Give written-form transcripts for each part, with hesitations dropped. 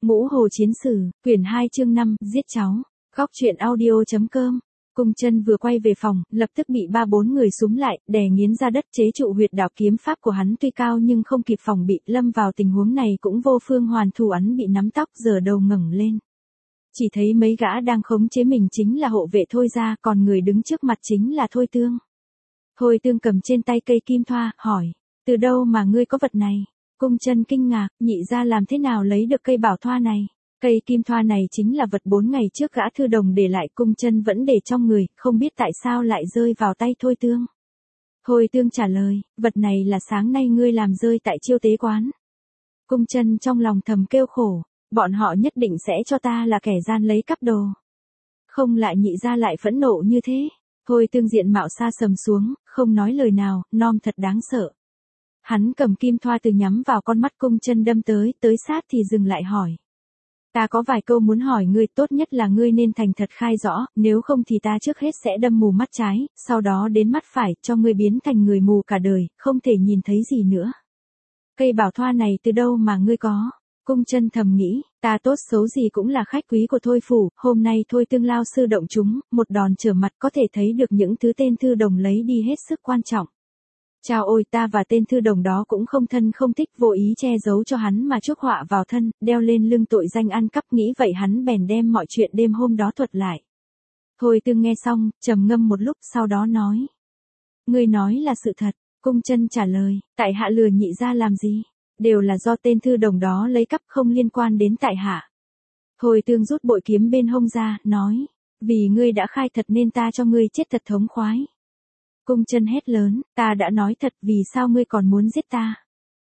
Ngũ Hồ Chiến Sử, quyển 2 chương 5, giết cháu. Góc truyện audio.com. Cung Chân vừa quay về phòng, lập tức bị 3-4 người xúm lại, đè nghiến ra đất chế trụ huyệt đạo kiếm pháp của hắn tuy cao nhưng không kịp phòng bị, lâm vào tình huống này cũng vô phương hoàn thủ, hắn bị nắm tóc giở đầu ngẩng lên. Chỉ thấy mấy gã đang khống chế mình chính là hộ vệ Thôi gia, còn người đứng trước mặt chính là Thôi Tương. Thôi Tương cầm trên tay cây kim thoa, hỏi, từ đâu mà ngươi có vật này? Cung Chân kinh ngạc, nhị gia làm thế nào lấy được cây bảo thoa này? Cây kim thoa này chính là vật 4 ngày trước gã thư đồng để lại, Cung Chân vẫn để trong người, không biết tại sao lại rơi vào tay Thôi Tương. Thôi Tương trả lời, vật này là sáng nay ngươi làm rơi tại chiêu tế quán. Cung Chân trong lòng thầm kêu khổ, bọn họ nhất định sẽ cho ta là kẻ gian lấy cắp đồ. Không lại nhị gia lại phẫn nộ như thế. Thôi Tương diện mạo xa sầm xuống, không nói lời nào, non thật đáng sợ. Hắn cầm kim thoa từ nhắm vào con mắt Cung Chân đâm tới sát thì dừng lại hỏi. Ta có vài câu muốn hỏi ngươi, tốt nhất là ngươi nên thành thật khai rõ, nếu không thì ta trước hết sẽ đâm mù mắt trái, sau đó đến mắt phải, cho ngươi biến thành người mù cả đời, không thể nhìn thấy gì nữa. Cây bảo thoa này từ đâu mà ngươi có? Cung Chân thầm nghĩ, ta tốt xấu gì cũng là khách quý của Thôi phủ, hôm nay Thôi Tương lao sư động chúng, một đòn trở mặt có thể thấy được những thứ tên thư đồng lấy đi hết sức quan trọng. Chao ôi, ta và tên thư đồng đó cũng không thân không thích, vô ý che giấu cho hắn mà chuốc họa vào thân, đeo lên lưng tội danh ăn cắp, nghĩ vậy hắn bèn đem mọi chuyện đêm hôm đó thuật lại. Thôi Tương nghe xong, trầm ngâm một lúc sau đó nói. Ngươi nói là sự thật. Cung Chân trả lời, tại hạ lừa nhị gia làm gì? Đều là do tên thư đồng đó lấy cắp, không liên quan đến tại hạ. Thôi Tương rút bội kiếm bên hông ra, nói, vì ngươi đã khai thật nên ta cho ngươi chết thật thống khoái. Cung Chân hét lớn, ta đã nói thật, vì sao ngươi còn muốn giết ta?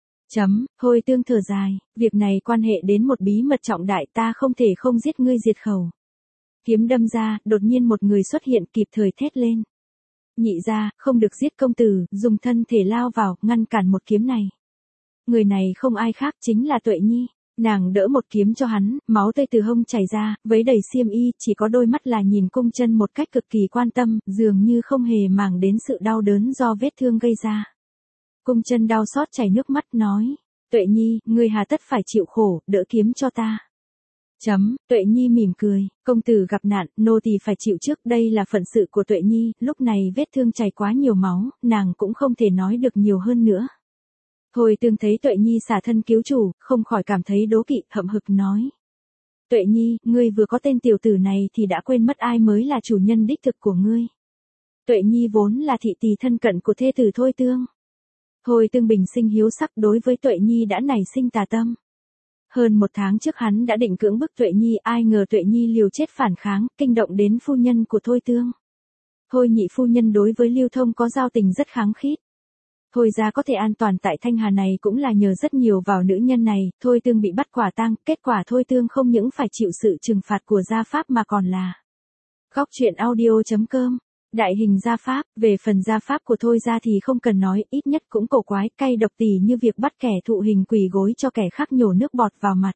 Thôi Tương thở dài, việc này quan hệ đến một bí mật trọng đại, ta không thể không giết ngươi diệt khẩu. Kiếm đâm ra, đột nhiên một người xuất hiện kịp thời thét lên. Nhị gia, không được giết công tử, dùng thân thể lao vào, ngăn cản một kiếm này. Người này không ai khác chính là Tuệ Nhi. Nàng đỡ một kiếm cho hắn, máu tươi từ hông chảy ra, vấy đầy xiêm y, chỉ có đôi mắt là nhìn Cung Chân một cách cực kỳ quan tâm, dường như không hề màng đến sự đau đớn do vết thương gây ra. Cung Chân đau xót chảy nước mắt nói, Tuệ Nhi, ngươi hà tất phải chịu khổ, đỡ kiếm cho ta. Tuệ Nhi mỉm cười, công tử gặp nạn, nô tỳ phải chịu trước, đây là phận sự của Tuệ Nhi, lúc này vết thương chảy quá nhiều máu, nàng cũng không thể nói được nhiều hơn nữa. Thôi Tương thấy Tuệ Nhi xả thân cứu chủ, không khỏi cảm thấy đố kỵ, hậm hực nói. Tuệ Nhi, ngươi vừa có tên tiểu tử này thì đã quên mất ai mới là chủ nhân đích thực của ngươi. Tuệ Nhi vốn là thị tỳ thân cận của thê tử Thôi Tương. Thôi Tương bình sinh hiếu sắc, đối với Tuệ Nhi đã nảy sinh tà tâm. Hơn 1 tháng trước hắn đã định cưỡng bức Tuệ Nhi, ai ngờ Tuệ Nhi liều chết phản kháng, kinh động đến phu nhân của Thôi Tương. Thôi nhị phu nhân đối với Lưu Thông có giao tình rất kháng khít. Thôi gia có thể an toàn tại Thanh Hà này cũng là nhờ rất nhiều vào nữ nhân này. Thôi Tương bị bắt quả tang, kết quả Thôi Tương không những phải chịu sự trừng phạt của gia pháp mà còn là Góc truyện audio.com. Đại hình gia pháp, về phần gia pháp của Thôi gia thì không cần nói, ít nhất cũng cổ quái, cay độc tỉ như việc bắt kẻ thụ hình quỳ gối cho kẻ khác nhổ nước bọt vào mặt.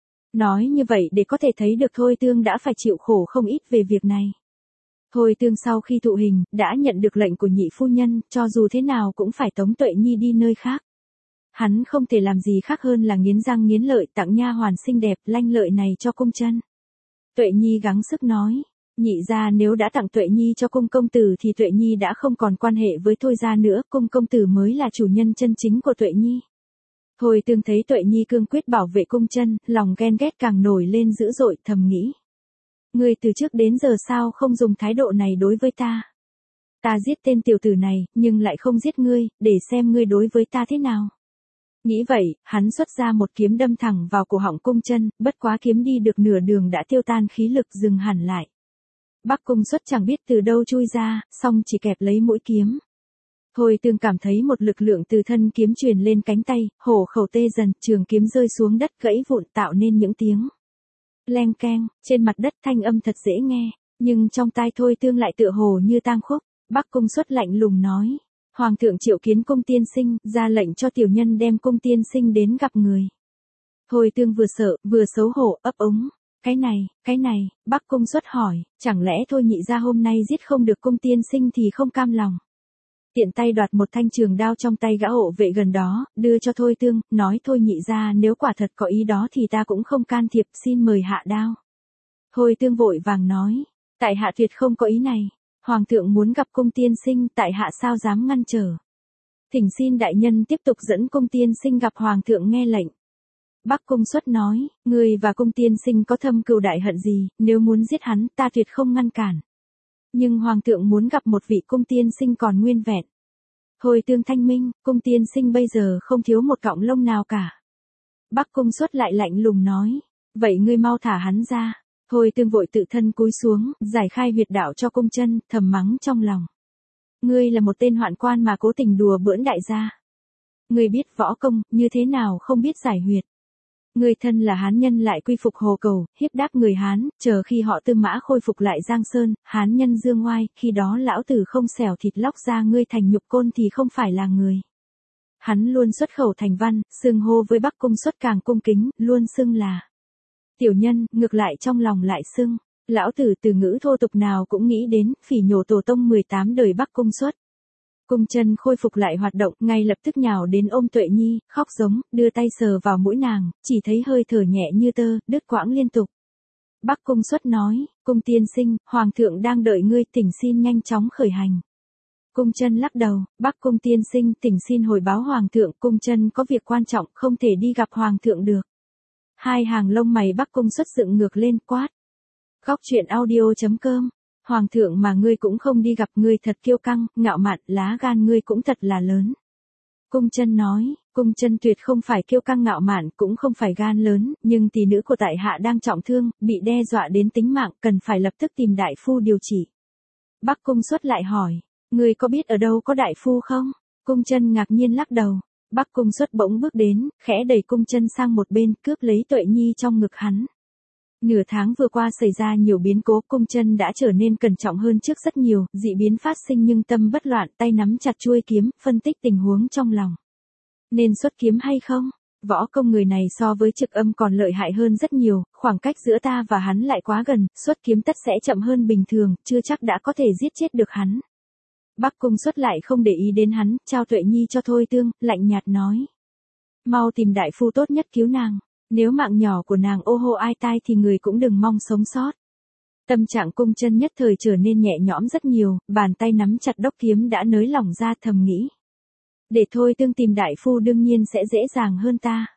Nói như vậy để có thể thấy được Thôi Tương đã phải chịu khổ không ít về việc này. Thôi Tương sau khi thụ hình, đã nhận được lệnh của nhị phu nhân, cho dù thế nào cũng phải tống Tuệ Nhi đi nơi khác. Hắn không thể làm gì khác hơn là nghiến răng nghiến lợi tặng nha hoàn xinh đẹp, lanh lợi này cho Cung Chân. Tuệ Nhi gắng sức nói, nhị gia nếu đã tặng Tuệ Nhi cho Cung công tử thì Tuệ Nhi đã không còn quan hệ với Thôi gia nữa, Cung công tử mới là chủ nhân chân chính của Tuệ Nhi. Thôi Tương thấy Tuệ Nhi cương quyết bảo vệ Cung Chân, lòng ghen ghét càng nổi lên dữ dội, thầm nghĩ. Ngươi từ trước đến giờ sao không dùng thái độ này đối với ta? Ta giết tên tiểu tử này, nhưng lại không giết ngươi, để xem ngươi đối với ta thế nào. Nghĩ vậy, hắn xuất ra một kiếm đâm thẳng vào cổ họng Cung Chân, bất quá kiếm đi được nửa đường đã tiêu tan khí lực, dừng hẳn lại. Bắc Cung Xuất chẳng biết từ đâu chui ra, song chỉ kẹp lấy mũi kiếm. Thôi Tương cảm thấy một lực lượng từ thân kiếm truyền lên cánh tay, hổ khẩu tê dần, trường kiếm rơi xuống đất gãy vụn tạo nên những tiếng leng keng, trên mặt đất thanh âm thật dễ nghe, nhưng trong tai Thôi Tương lại tựa hồ như tang khúc. Bắc Cung Xuất lạnh lùng nói, Hoàng thượng triệu kiến Cung tiên sinh, ra lệnh cho tiểu nhân đem Cung tiên sinh đến gặp người. Thôi Tương vừa sợ, vừa xấu hổ, ấp úng, cái này, Bắc Cung Xuất hỏi, chẳng lẽ Thôi nhị gia hôm nay giết không được Cung tiên sinh thì không cam lòng. tiện tay đoạt một thanh trường đao trong tay gã hộ vệ gần đó, đưa cho Thôi Tương, nói thôi nhị gia nếu quả thật có ý đó thì ta cũng không can thiệp, xin mời hạ đao. Thôi Tương vội vàng nói, tại hạ tuyệt không có ý này, hoàng thượng muốn gặp cung tiên sinh, tại hạ sao dám ngăn trở. Thỉnh xin đại nhân tiếp tục dẫn cung tiên sinh gặp hoàng thượng nghe lệnh. Bắc Cung Xuất nói, người và cung tiên sinh có thâm cừu đại hận gì, nếu muốn giết hắn, ta tuyệt không ngăn cản. Nhưng hoàng thượng muốn gặp một vị cung tiên sinh còn nguyên vẹn. Thôi Tương thanh minh, cung tiên sinh bây giờ không thiếu một cọng lông nào cả. Bắc Cung Xuất lại lạnh lùng nói, vậy ngươi mau thả hắn ra. Thôi Tương vội tự thân cúi xuống, giải khai huyệt đạo cho Cung Chân, thầm mắng trong lòng. Ngươi là một tên hoạn quan mà cố tình đùa bỡn đại gia. Ngươi biết võ công, như thế nào không biết giải huyệt. Ngươi thân là Hán nhân lại quy phục Hồ Cầu, hiếp đáp người Hán, chờ khi họ Tư Mã khôi phục lại Giang Sơn, Hán nhân dương oai, khi đó lão tử không xẻo thịt lóc ra ngươi thành nhục côn thì không phải là người. Hắn luôn xuất khẩu thành văn, xưng hô với Bắc Cung Xuất càng cung kính, luôn xưng là tiểu nhân, ngược lại trong lòng lại xưng, lão tử từ ngữ thô tục nào cũng nghĩ đến, phỉ nhổ tổ tông 18 đời Bắc Cung Xuất. Cung Chân khôi phục lại hoạt động, ngay lập tức nhào đến ôm Tuệ Nhi, khóc giống, đưa tay sờ vào mũi nàng, chỉ thấy hơi thở nhẹ như tơ, đứt quãng liên tục. Bắc Cung Xuất nói, cung tiên sinh, hoàng thượng đang đợi ngươi, thỉnh xin nhanh chóng khởi hành. Cung Chân lắc đầu, Bắc Cung tiên sinh, thỉnh xin hồi báo hoàng thượng, Cung Chân có việc quan trọng, không thể đi gặp hoàng thượng được. Hai hàng lông mày Bắc Cung Xuất dựng ngược lên, quát. Góc truyện audio.com. Hoàng thượng mà ngươi cũng không đi gặp, ngươi thật kiêu căng, ngạo mạn, lá gan ngươi cũng thật là lớn. Cung Chân nói, Cung Chân tuyệt không phải kiêu căng ngạo mạn, cũng không phải gan lớn, nhưng tỷ nữ của tại hạ đang trọng thương, bị đe dọa đến tính mạng, cần phải lập tức tìm đại phu điều trị. Bắc Cung Xuất lại hỏi, ngươi có biết ở đâu có đại phu không? Cung Chân ngạc nhiên lắc đầu. Bắc Cung Xuất bỗng bước đến, khẽ đẩy Cung Chân sang một bên, cướp lấy Tuệ Nhi trong ngực hắn. Nửa tháng vừa qua xảy ra nhiều biến cố, Cung Chân đã trở nên cẩn trọng hơn trước rất nhiều, dị biến phát sinh nhưng tâm bất loạn, tay nắm chặt chuôi kiếm, phân tích tình huống trong lòng. Nên xuất kiếm hay không? Võ công người này so với Trực Âm còn lợi hại hơn rất nhiều, khoảng cách giữa ta và hắn lại quá gần, xuất kiếm tất sẽ chậm hơn bình thường, chưa chắc đã có thể giết chết được hắn. Bắc Cung Xuất lại không để ý đến hắn, trao Tuệ Nhi cho Thôi Tương, lạnh nhạt nói. Mau tìm đại phu tốt nhất cứu nàng. Nếu mạng nhỏ của nàng ô hô ai tai thì người cũng đừng mong sống sót. Tâm trạng Cung Chân nhất thời trở nên nhẹ nhõm rất nhiều, bàn tay nắm chặt đốc kiếm đã nới lỏng ra, thầm nghĩ. Để Thôi Tương tìm đại phu đương nhiên sẽ dễ dàng hơn ta.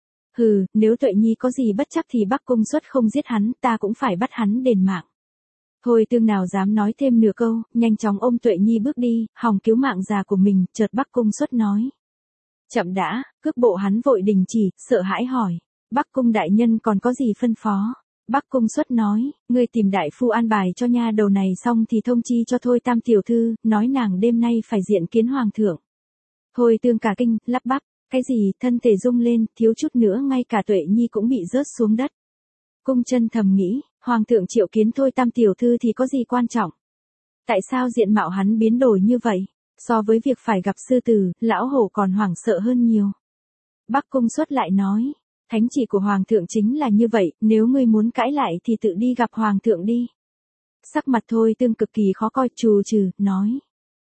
Hừ, nếu Tuệ Nhi có gì bất chắc thì Bắc Cung Xuất không giết hắn, ta cũng phải bắt hắn đền mạng. Thôi Tương nào dám nói thêm nửa câu, nhanh chóng ôm Tuệ Nhi bước đi, hòng cứu mạng già của mình, chợt Bắc Cung Xuất nói. Chậm đã, cước bộ hắn vội đình chỉ, sợ hãi hỏi. Bắc Cung đại nhân còn có gì phân phó? Bắc Cung Xuất nói, ngươi tìm đại phu an bài cho nha đầu này xong thì thông chi cho Thôi Tam tiểu thư, nói nàng đêm nay phải diện kiến hoàng thượng. Thôi Tương cả kinh, lắp bắp, cái gì, thân thể rung lên, thiếu chút nữa ngay cả Tuệ Nhi cũng bị rớt xuống đất. Cung Chân thầm nghĩ, hoàng thượng triệu kiến Thôi Tam tiểu thư thì có gì quan trọng? Tại sao diện mạo hắn biến đổi như vậy? So với việc phải gặp sư tử, lão hổ còn hoảng sợ hơn nhiều. Bắc Cung Xuất lại nói. Thánh chỉ của hoàng thượng chính là như vậy, nếu ngươi muốn cãi lại thì tự đi gặp hoàng thượng đi. Sắc mặt Thôi Tương cực kỳ khó coi, trù trừ, nói.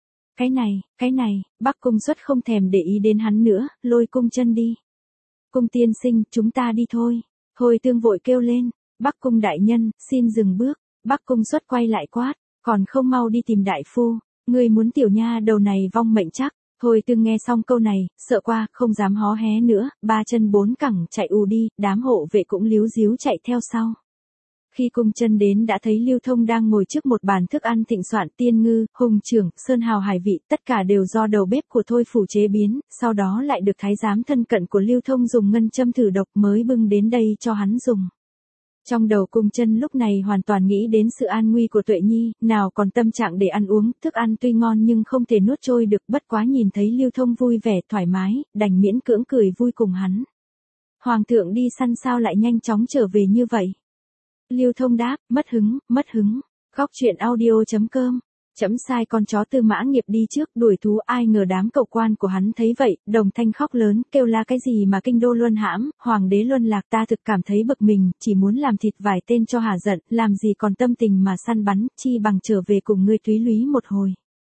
Cái này, Bắc Cung Xuất không thèm để ý đến hắn nữa, lôi Cung Chân đi. Cung tiên sinh, chúng ta đi thôi. Thôi Tương vội kêu lên, Bắc Cung đại nhân, xin dừng bước. Bắc Cung Xuất quay lại quát, còn không mau đi tìm đại phu, ngươi muốn tiểu nha đầu này vong mệnh chắc. Thôi Tương nghe xong câu này, sợ qua, không dám hó hé nữa, ba chân bốn cẳng chạy ù đi, đám hộ vệ cũng líu díu chạy theo sau. Khi Cung Chân đến đã thấy Lưu Thông đang ngồi trước một bàn thức ăn thịnh soạn, tiên ngư, hùng trưởng, sơn hào hải vị, tất cả đều do đầu bếp của Thôi phủ chế biến, sau đó lại được thái giám thân cận của Lưu Thông dùng ngân châm thử độc mới bưng đến đây cho hắn dùng. Trong đầu Cung Chân lúc này hoàn toàn nghĩ đến sự an nguy của Tuệ Nhi, nào còn tâm trạng để ăn uống, thức ăn tuy ngon nhưng không thể nuốt trôi được, bất quá nhìn thấy Lưu Thông vui vẻ, thoải mái, đành miễn cưỡng cười vui cùng hắn. Hoàng thượng đi săn sao lại nhanh chóng trở về như vậy? Lưu Thông đáp, mất hứng. Góc truyện audio.com. Chấm sai con chó Tư Mã Nghiệp đi trước đuổi thú, ai ngờ đám cậu quan của hắn thấy vậy, đồng thanh khóc lớn, kêu la cái gì mà kinh đô luân hãm, hoàng đế luân lạc, ta thực cảm thấy bực mình, chỉ muốn làm thịt vài tên cho hả giận, làm gì còn tâm tình mà săn bắn, chi bằng trở về cùng ngươi túy lúy một hồi.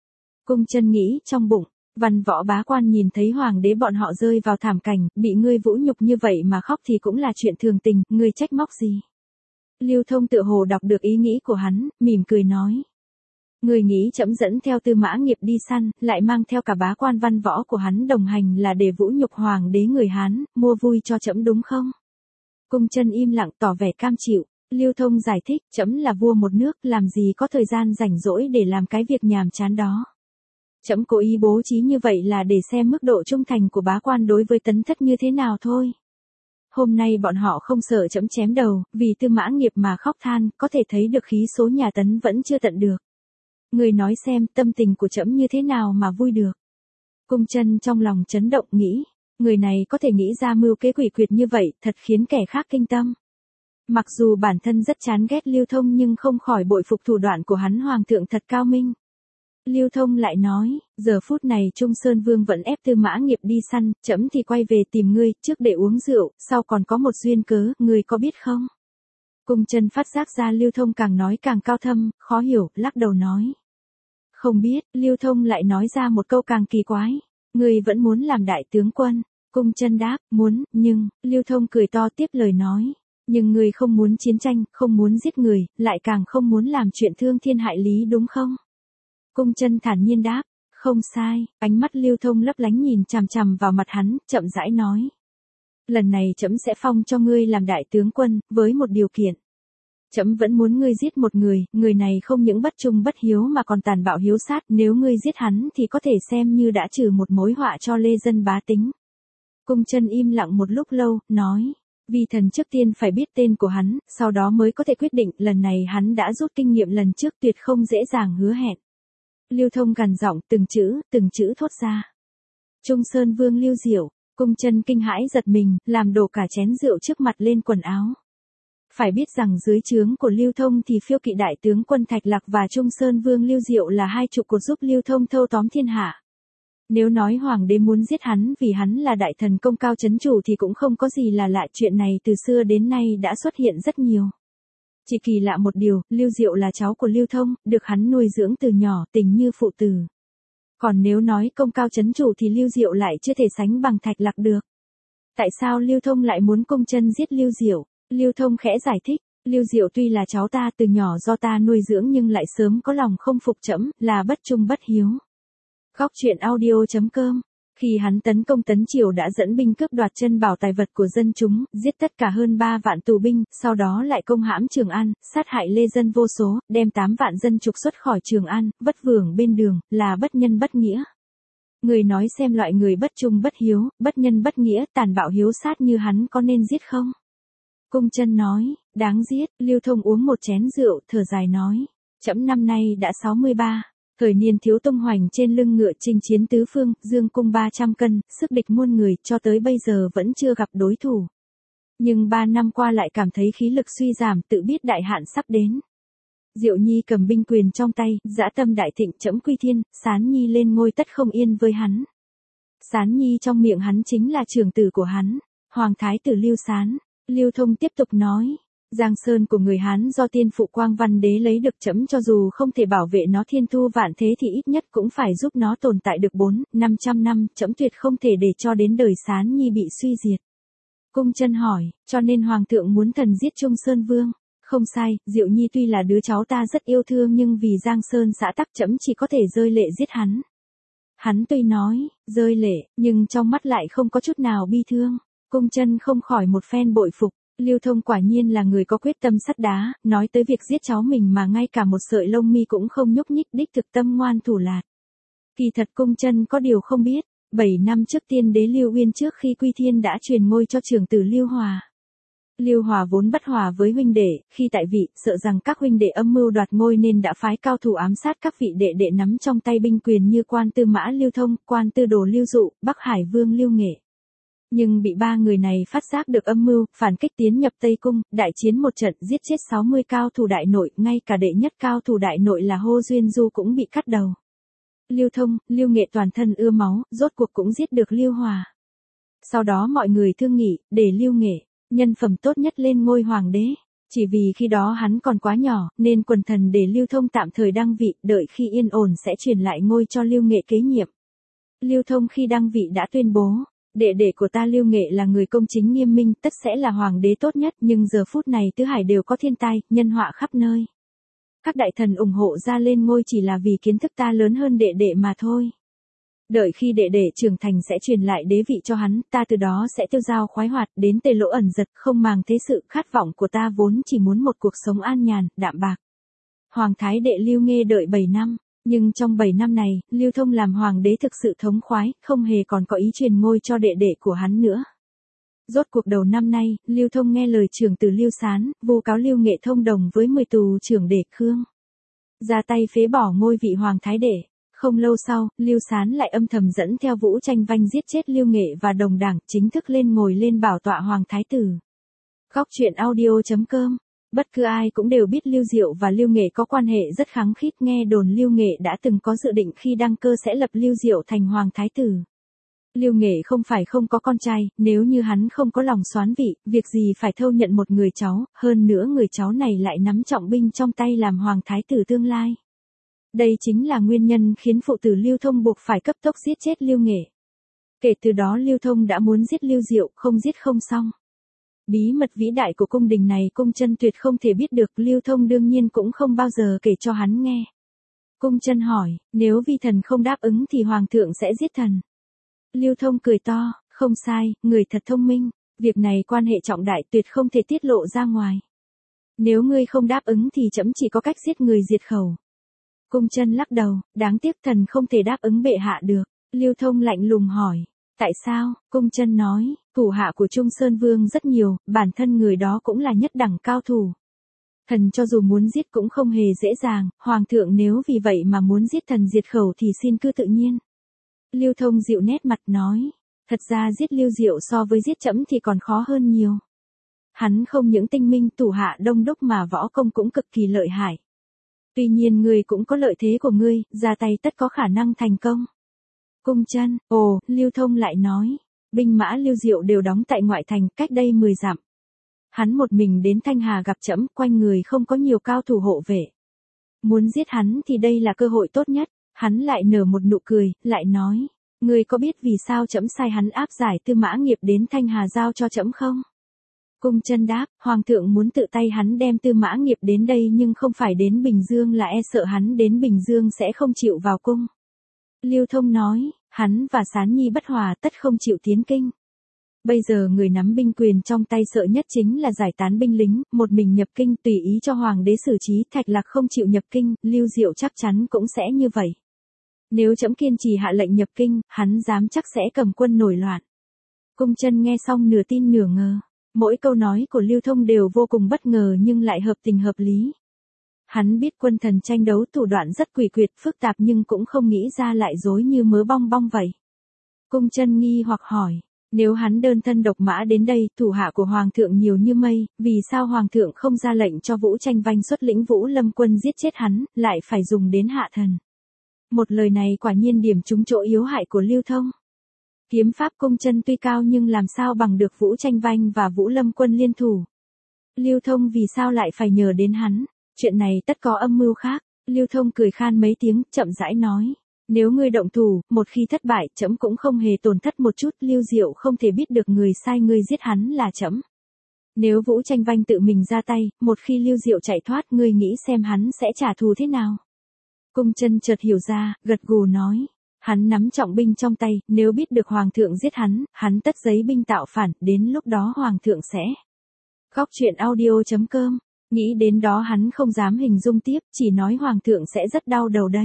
Cung Chân nghĩ trong bụng, Văn Võ bá quan nhìn thấy hoàng đế bọn họ rơi vào thảm cảnh, bị ngươi vũ nhục như vậy mà khóc thì cũng là chuyện thường tình, ngươi trách móc gì? Lưu Thông tựa hồ đọc được ý nghĩ của hắn, mỉm cười nói. Ngươi nghĩ trẫm dẫn theo Tư Mã Nghiệp đi săn, lại mang theo cả bá quan văn võ của hắn đồng hành là để vũ nhục hoàng đế người Hán, mua vui cho trẫm đúng không? Cung Chân im lặng tỏ vẻ cam chịu. Lưu Thông giải thích, trẫm là vua một nước, làm gì có thời gian rảnh rỗi để làm cái việc nhàm chán đó. Trẫm cố ý bố trí như vậy là để xem mức độ trung thành của bá quan đối với Tấn Thất như thế nào thôi. Hôm nay bọn họ không sợ trẫm chém đầu, vì Tư Mã Nghiệp mà khóc than, có thể thấy được khí số nhà Tấn vẫn chưa tận được. Người nói xem tâm tình của trẫm như thế nào mà vui được. Cung Chân trong lòng chấn động nghĩ, người này có thể nghĩ ra mưu kế quỷ quyệt như vậy, thật khiến kẻ khác kinh tâm. Mặc dù bản thân rất chán ghét Lưu Thông nhưng không khỏi bội phục thủ đoạn của hắn, hoàng thượng thật cao minh. Lưu Thông lại nói, giờ phút này Trung Sơn Vương vẫn ép Tư Mã Nghiệp đi săn, trẫm thì quay về tìm ngươi, trước để uống rượu, sau còn có một duyên cớ, ngươi có biết không? Cung Chân phát giác ra Lưu Thông càng nói càng cao thâm, khó hiểu, lắc đầu nói. Không biết, Lưu Thông lại nói ra một câu càng kỳ quái. Ngươi vẫn muốn làm đại tướng quân. Cung Chân đáp, muốn, nhưng, Lưu Thông cười to tiếp lời nói. Nhưng ngươi không muốn chiến tranh, không muốn giết người, lại càng không muốn làm chuyện thương thiên hại lý đúng không? Cung Chân thản nhiên đáp, không sai, ánh mắt Lưu Thông lấp lánh nhìn chằm chằm vào mặt hắn, chậm rãi nói. Lần này trẫm sẽ phong cho ngươi làm đại tướng quân, với một điều kiện. Trẫm vẫn muốn ngươi giết một người này không những bất trung bất hiếu mà còn tàn bạo hiếu sát, nếu ngươi giết hắn thì có thể xem như đã trừ một mối họa cho lê dân bá tính. Cung Chân im lặng một lúc lâu, nói. Vì thần trước tiên phải biết tên của hắn, sau đó mới có thể quyết định, lần này hắn đã rút kinh nghiệm lần trước tuyệt không dễ dàng hứa hẹn. Lưu Thông gằn giọng từng chữ thốt ra. Trung Sơn Vương Lưu Diệu, Cung Chân kinh hãi giật mình, làm đổ cả chén rượu trước mặt lên quần áo. Phải biết rằng dưới trướng của Lưu Thông thì Phiêu Kỵ đại tướng quân Thạch Lạc và Trung Sơn Vương Lưu Diệu là hai trụ cột giúp Lưu Thông thâu tóm thiên hạ. Nếu nói hoàng đế muốn giết hắn vì hắn là đại thần công cao chấn chủ thì cũng không có gì là lạ, chuyện này từ xưa đến nay đã xuất hiện rất nhiều. Chỉ kỳ lạ một điều, Lưu Diệu là cháu của Lưu Thông, được hắn nuôi dưỡng từ nhỏ, tình như phụ tử. Còn nếu nói công cao chấn chủ thì Lưu Diệu lại chưa thể sánh bằng Thạch Lạc được. Tại sao Lưu Thông lại muốn Cung Chân giết Lưu Diệu? Lưu Thông khẽ giải thích, Lưu Diệu tuy là cháu ta từ nhỏ do ta nuôi dưỡng nhưng lại sớm có lòng không phục trẫm, là bất trung bất hiếu. Góc truyện audio.com. Khi hắn tấn công Tấn Triều đã dẫn binh cướp đoạt chân bảo tài vật của dân chúng, giết tất cả hơn 3 vạn tù binh, sau đó lại công hãm Trường An, sát hại lê dân vô số, đem 8 vạn dân trục xuất khỏi Trường An, vất vưởng bên đường, là bất nhân bất nghĩa. Người nói xem loại người bất trung bất hiếu, bất nhân bất nghĩa, tàn bạo hiếu sát như hắn có nên giết không? Cung Chân nói, đáng giết. Lưu Thông uống một chén rượu, thở dài nói, trẫm năm nay đã 63. Thời niên thiếu tung hoành trên lưng ngựa chinh chiến tứ phương, dương cung 300 cân, sức địch muôn người, cho tới bây giờ vẫn chưa gặp đối thủ. Nhưng 3 năm qua lại cảm thấy khí lực suy giảm, tự biết đại hạn sắp đến. Diệu Nhi cầm binh quyền trong tay, dã tâm đại thịnh, trẫm quy thiên, Sán Nhi lên ngôi tất không yên với hắn. Sán Nhi trong miệng hắn chính là trưởng tử của hắn, Hoàng Thái tử Lưu Sán. Lưu Thông tiếp tục nói. Giang Sơn của người Hán do tiên phụ Quang Văn Đế lấy được, trẫm cho dù không thể bảo vệ nó thiên thu vạn thế thì ít nhất cũng phải giúp nó tồn tại được 400-500 năm, trẫm tuyệt không thể để cho đến đời Sán Nhi bị suy diệt. Cung Chân hỏi, cho nên Hoàng thượng muốn thần giết Trung Sơn Vương? Không sai, Diệu Nhi tuy là đứa cháu ta rất yêu thương nhưng vì Giang Sơn xã tắc trẫm chỉ có thể rơi lệ giết hắn. Hắn tuy nói, rơi lệ, nhưng trong mắt lại không có chút nào bi thương. Cung Chân không khỏi một phen bội phục. Lưu Thông quả nhiên là người có quyết tâm sắt đá, nói tới việc giết cháu mình mà ngay cả một sợi lông mi cũng không nhúc nhích, đích thực tâm ngoan thủ lạt. Kỳ thật Cung Chân có điều không biết, 7 năm trước tiên đế Lưu Uyên trước khi quy thiên đã truyền ngôi cho trưởng tử Lưu Hòa. Lưu Hòa vốn bất hòa với huynh đệ, khi tại vị, sợ rằng các huynh đệ âm mưu đoạt ngôi nên đã phái cao thủ ám sát các vị đệ đệ nắm trong tay binh quyền như Quan Tư Mã Lưu Thông, Quan Tư Đồ Lưu Dụ, Bắc Hải Vương Lưu Nghệ. Nhưng bị 3 người này phát giác được âm mưu, phản kích tiến nhập Tây Cung, đại chiến một trận giết chết 60 cao thủ đại nội, ngay cả đệ nhất cao thủ đại nội là Hô Duyên Du cũng bị cắt đầu. Lưu Thông, Lưu Nghệ toàn thân ưa máu, rốt cuộc cũng giết được Lưu Hòa. Sau đó mọi người thương nghị, để Lưu Nghệ, nhân phẩm tốt nhất lên ngôi hoàng đế. Chỉ vì khi đó hắn còn quá nhỏ, nên quần thần để Lưu Thông tạm thời đăng vị, đợi khi yên ổn sẽ truyền lại ngôi cho Lưu Nghệ kế nhiệm. Lưu Thông khi đăng vị đã tuyên bố, đệ đệ của ta Lưu Nghệ là người công chính nghiêm minh, tất sẽ là hoàng đế tốt nhất, nhưng giờ phút này tứ hải đều có thiên tai, nhân họa khắp nơi. Các đại thần ủng hộ ra lên ngôi chỉ là vì kiến thức ta lớn hơn đệ đệ mà thôi. Đợi khi đệ đệ trưởng thành sẽ truyền lại đế vị cho hắn, ta từ đó sẽ tiêu dao khoái hoạt, đến tề lỗ ẩn giật, không màng thế sự, khát vọng của ta vốn chỉ muốn một cuộc sống an nhàn, đạm bạc. Hoàng thái đệ Lưu Nghê đợi 7 năm, nhưng trong 7 năm này, Lưu Thông làm hoàng đế thực sự thống khoái, không hề còn có ý truyền ngôi cho đệ đệ của hắn nữa. Rốt cuộc đầu năm nay, Lưu Thông nghe lời trưởng tử Lưu Sán, vu cáo Lưu Nghệ thông đồng với 10 tù trưởng để Khương. Ra tay phế bỏ ngôi vị hoàng thái đệ. Không lâu sau, Lưu Sán lại âm thầm dẫn theo Vũ Tranh Vanh giết chết Lưu Nghệ và đồng đảng, chính thức ngồi lên bảo tọa hoàng thái tử. Góc truyện audio.com. Bất cứ ai cũng đều biết Lưu Diệu và Lưu Nghệ có quan hệ rất khăng khít, nghe đồn Lưu Nghệ đã từng có dự định khi đăng cơ sẽ lập Lưu Diệu thành hoàng thái tử. Lưu Nghệ không phải không có con trai, nếu như hắn không có lòng xoán vị, việc gì phải thâu nhận một người cháu, hơn nữa người cháu này lại nắm trọng binh trong tay làm hoàng thái tử tương lai. Đây chính là nguyên nhân khiến phụ tử Lưu Thông buộc phải cấp tốc giết chết Lưu Nghệ. Kể từ đó Lưu Thông đã muốn giết Lưu Diệu, không giết không xong. Bí mật vĩ đại của cung đình này Cung Chân tuyệt không thể biết được, Lưu Thông đương nhiên cũng không bao giờ kể cho hắn nghe. Cung Chân hỏi, nếu vi thần không đáp ứng thì hoàng thượng sẽ giết thần. Lưu Thông cười to, không sai, người thật thông minh, việc này quan hệ trọng đại tuyệt không thể tiết lộ ra ngoài. Nếu ngươi không đáp ứng thì trẫm chỉ có cách giết người diệt khẩu. Cung Chân lắc đầu, đáng tiếc thần không thể đáp ứng bệ hạ được. Lưu Thông lạnh lùng hỏi, tại sao? Cung Chân nói, thủ hạ của Trung Sơn Vương rất nhiều, bản thân người đó cũng là nhất đẳng cao thủ. Thần cho dù muốn giết cũng không hề dễ dàng, hoàng thượng nếu vì vậy mà muốn giết thần diệt khẩu thì xin cứ tự nhiên. Lưu Thông dịu nét mặt nói, thật ra giết Lưu Diệu so với giết trẫm thì còn khó hơn nhiều. Hắn không những tinh minh thủ hạ đông đúc mà võ công cũng cực kỳ lợi hại. Tuy nhiên ngươi cũng có lợi thế của ngươi, ra tay tất có khả năng thành công. Cung Chân, Lưu Thông lại nói, binh mã Lưu Diệu đều đóng tại ngoại thành, cách đây 10 dặm. Hắn một mình đến Thanh Hà gặp trẫm, quanh người không có nhiều cao thủ hộ vệ. Muốn giết hắn thì đây là cơ hội tốt nhất. Hắn lại nở một nụ cười, lại nói, ngươi có biết vì sao trẫm sai hắn áp giải Tư Mã Nghiệp đến Thanh Hà giao cho trẫm không? Cung Chân đáp, hoàng thượng muốn tự tay hắn đem Tư Mã Nghiệp đến đây nhưng không phải đến Bình Dương là e sợ hắn đến Bình Dương sẽ không chịu vào cung. Lưu Thông nói, hắn và Sán Nhi bất hòa tất không chịu tiến kinh. Bây giờ người nắm binh quyền trong tay sợ nhất chính là giải tán binh lính, một mình nhập kinh tùy ý cho hoàng đế xử trí. Thạch Lạc không chịu nhập kinh, Lưu Diệu chắc chắn cũng sẽ như vậy. Nếu trẫm kiên trì hạ lệnh nhập kinh, hắn dám chắc sẽ cầm quân nổi loạn. Cung Chân nghe xong nửa tin nửa ngờ. Mỗi câu nói của Lưu Thông đều vô cùng bất ngờ nhưng lại hợp tình hợp lý. Hắn biết quân thần tranh đấu thủ đoạn rất quỷ quyệt phức tạp nhưng cũng không nghĩ ra lại dối như mớ bong bong vậy. Cung Chân nghi hoặc hỏi, nếu hắn đơn thân độc mã đến đây, thủ hạ của hoàng thượng nhiều như mây, vì sao hoàng thượng không ra lệnh cho Vũ Tranh Vanh xuất lĩnh Vũ Lâm quân giết chết hắn, lại phải dùng đến hạ thần? Một lời này quả nhiên điểm trúng chỗ yếu hại của Lưu Thông. Kiếm pháp Cung Chân tuy cao nhưng làm sao bằng được Vũ Tranh Vanh và Vũ Lâm quân liên thủ. Lưu Thông vì sao lại phải nhờ đến hắn? Chuyện này tất có âm mưu khác. Lưu Thông cười khan mấy tiếng, chậm rãi nói. Nếu ngươi động thủ, một khi thất bại, trẫm cũng không hề tổn thất một chút. Lưu Diệu không thể biết được người sai ngươi giết hắn là trẫm. Nếu Vũ Tranh Vanh tự mình ra tay, một khi Lưu Diệu chạy thoát, ngươi nghĩ xem hắn sẽ trả thù thế nào? Cung Chân chợt hiểu ra, gật gù nói. Hắn nắm trọng binh trong tay, nếu biết được hoàng thượng giết hắn tất giấy binh tạo phản, đến lúc đó hoàng thượng sẽ. Góc truyện audio.com. Nghĩ đến đó hắn không dám hình dung tiếp, chỉ nói hoàng thượng sẽ rất đau đầu đây.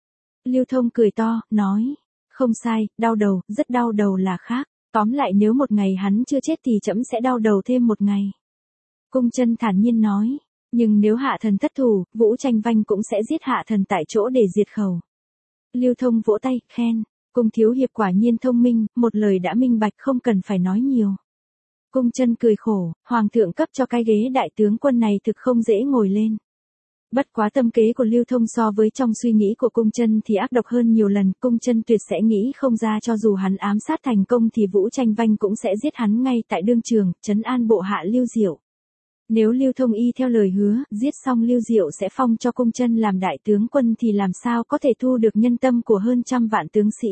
Lưu Thông cười to, nói, không sai, đau đầu, rất đau đầu là khác. Tóm lại nếu một ngày hắn chưa chết thì trẫm sẽ đau đầu thêm một ngày. Cung Chân thản nhiên nói, nhưng nếu hạ thần thất thủ, Vũ Tranh Vanh cũng sẽ giết hạ thần tại chỗ để diệt khẩu. Lưu Thông vỗ tay, khen, Cung thiếu hiệp quả nhiên thông minh, một lời đã minh bạch không cần phải nói nhiều. Cung Chân cười khổ, hoàng thượng cấp cho cái ghế đại tướng quân này thực không dễ ngồi lên. Bất quá tâm kế của Lưu Thông so với trong suy nghĩ của Cung Chân thì ác độc hơn nhiều lần, Cung Chân tuyệt sẽ nghĩ không ra cho dù hắn ám sát thành công thì Vũ Tranh Vanh cũng sẽ giết hắn ngay tại đương trường, trấn an bộ hạ Lưu Diệu. Nếu Lưu Thông y theo lời hứa, giết xong Lưu Diệu sẽ phong cho Cung Chân làm đại tướng quân thì làm sao có thể thu được nhân tâm của hơn trăm vạn tướng sĩ.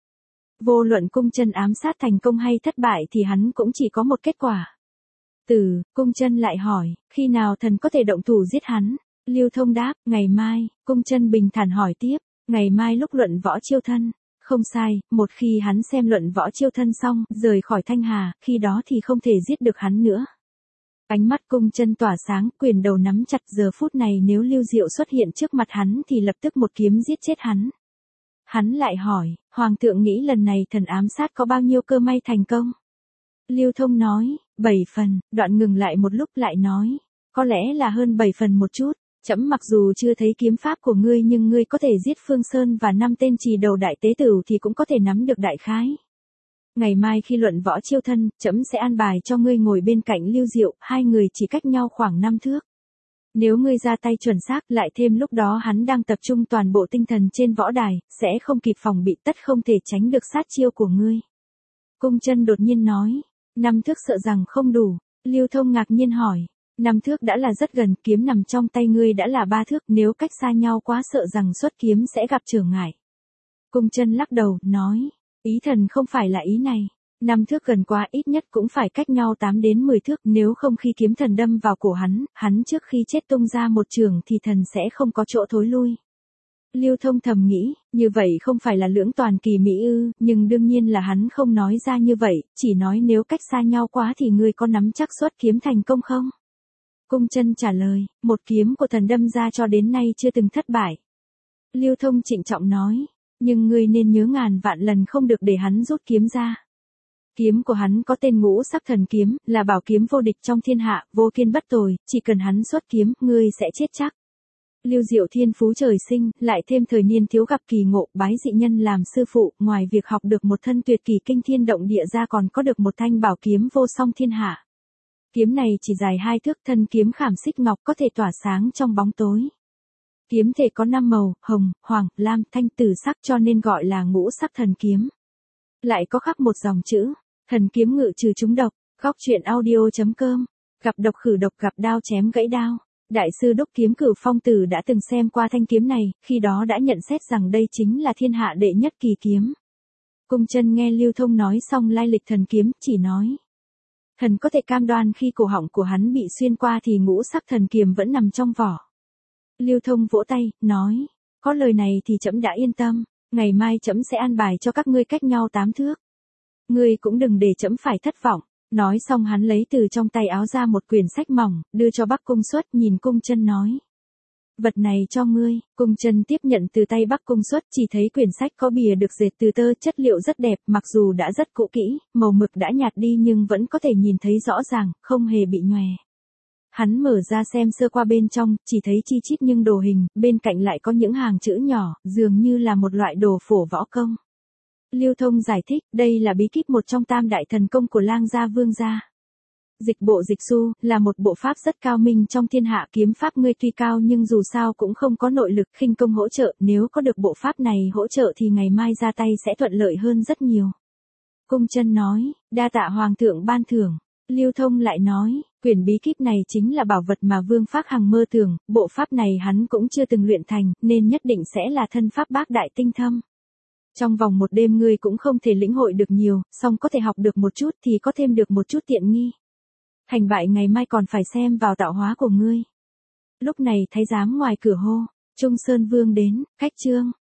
Vô luận Cung Chân ám sát thành công hay thất bại thì hắn cũng chỉ có một kết quả. Cung Chân lại hỏi, khi nào thần có thể động thủ giết hắn? Lưu Thông đáp, ngày mai. Cung Chân bình thản hỏi tiếp, ngày mai lúc luận võ chiêu thân. Không sai, một khi hắn xem luận võ chiêu thân xong, rời khỏi Thanh Hà, khi đó thì không thể giết được hắn nữa. Ánh mắt Cung Chân tỏa sáng, quyền đầu nắm chặt, giờ phút này nếu Lưu Diệu xuất hiện trước mặt hắn thì lập tức một kiếm giết chết hắn. Hắn lại hỏi, Hoàng thượng nghĩ lần này thần ám sát có bao nhiêu cơ may thành công? Lưu Thông nói, 7 phần, đoạn ngừng lại một lúc lại nói, có lẽ là hơn 7 phần một chút. Trẫm mặc dù chưa thấy kiếm pháp của ngươi nhưng ngươi có thể giết Phương Sơn và 5 tên trì đầu đại tế tử thì cũng có thể nắm được đại khái. Ngày mai khi luận võ chiêu thân, trẫm sẽ an bài cho ngươi ngồi bên cạnh Lưu Diệu, hai người chỉ cách nhau khoảng 5 thước. Nếu ngươi ra tay chuẩn xác, lại thêm lúc đó hắn đang tập trung toàn bộ tinh thần trên võ đài, sẽ không kịp phòng bị, tất không thể tránh được sát chiêu của ngươi. Cung Chân đột nhiên nói, 5 thước sợ rằng không đủ. Lưu Thông ngạc nhiên hỏi, 5 thước đã là rất gần, kiếm nằm trong tay ngươi đã là 3 thước, nếu cách xa nhau quá sợ rằng xuất kiếm sẽ gặp trở ngại. Cung Chân lắc đầu, nói, ý thần không phải là ý này. 5 thước gần quá, ít nhất cũng phải cách nhau 8 đến 10 thước, nếu không khi kiếm thần đâm vào cổ hắn trước khi chết tung ra một trường thì thần sẽ không có chỗ thối lui. Lưu Thông thầm nghĩ, như vậy không phải là lưỡng toàn kỳ mỹ ư, nhưng đương nhiên là hắn không nói ra như vậy, chỉ nói nếu cách xa nhau quá thì ngươi có nắm chắc xuất kiếm thành công không? Cung Chân trả lời, một kiếm của thần đâm ra cho đến nay chưa từng thất bại. Lưu Thông trịnh trọng nói, nhưng ngươi nên nhớ ngàn vạn lần không được để hắn rút kiếm ra. Kiếm của hắn có tên Ngũ Sắc Thần Kiếm, là bảo kiếm vô địch trong thiên hạ, vô kiên bất tồi, chỉ cần hắn xuất kiếm, ngươi sẽ chết chắc. Lưu Diệu thiên phú trời sinh, lại thêm thời niên thiếu gặp kỳ ngộ, bái dị nhân làm sư phụ, ngoài việc học được một thân tuyệt kỳ kinh thiên động địa ra còn có được một thanh bảo kiếm vô song thiên hạ. Kiếm này chỉ dài 2 thước, thân kiếm khảm xích ngọc có thể tỏa sáng trong bóng tối. Kiếm thể có 5 màu, hồng, hoàng, lam, thanh, tử sắc cho nên gọi là Ngũ Sắc Thần Kiếm. Lại có khắc một dòng chữ, thần kiếm ngự trừ chúng độc. Góc truyện audio.com. Gặp độc khử độc, gặp đao chém gãy đao. Đại sư Đúc Kiếm Cửu Phong Tử đã từng xem qua thanh kiếm này, khi đó đã nhận xét rằng đây chính là thiên hạ đệ nhất kỳ kiếm. Cung Chân nghe Lưu Thông nói xong lai lịch thần kiếm, chỉ nói, thần có thể cam đoan khi cổ họng của hắn bị xuyên qua thì Ngũ Sắc Thần Kiếm vẫn nằm trong vỏ. Lưu Thông vỗ tay, nói, có lời này thì trẫm đã yên tâm, ngày mai trẫm sẽ an bài cho các ngươi cách nhau 8 thước. Ngươi cũng đừng để trẫm phải thất vọng. Nói xong hắn lấy từ trong tay áo ra một quyển sách mỏng, đưa cho Bắc Cung Xuất, nhìn Cung Chân nói, vật này cho ngươi. Cung Chân tiếp nhận từ tay Bắc Cung Xuất, chỉ thấy quyển sách có bìa được dệt từ tơ, chất liệu rất đẹp, mặc dù đã rất cũ kỹ, màu mực đã nhạt đi nhưng vẫn có thể nhìn thấy rõ ràng, không hề bị nhòe. Hắn mở ra xem sơ qua bên trong, chỉ thấy chi chít nhưng đồ hình, bên cạnh lại có những hàng chữ nhỏ, dường như là một loại đồ phổ võ công. Lưu Thông giải thích, đây là bí kíp một trong tam đại thần công của Lang gia Vương gia. Dịch bộ dịch xu, là một bộ pháp rất cao minh trong thiên hạ, kiếm pháp ngươi tuy cao nhưng dù sao cũng không có nội lực khinh công hỗ trợ, nếu có được bộ pháp này hỗ trợ thì ngày mai ra tay sẽ thuận lợi hơn rất nhiều. Cung Chân nói, đa tạ Hoàng thượng ban thưởng. Lưu Thông lại nói, quyển bí kíp này chính là bảo vật mà Vương Phác Hằng mơ tưởng, bộ pháp này hắn cũng chưa từng luyện thành, nên nhất định sẽ là thân pháp bác đại tinh thâm. Trong vòng một đêm ngươi cũng không thể lĩnh hội được nhiều, song có thể học được một chút thì có thêm được một chút tiện nghi. Thành bại ngày mai còn phải xem vào tạo hóa của ngươi. Lúc này thái giám ngoài cửa hô, Trung Sơn Vương đến, khách trương.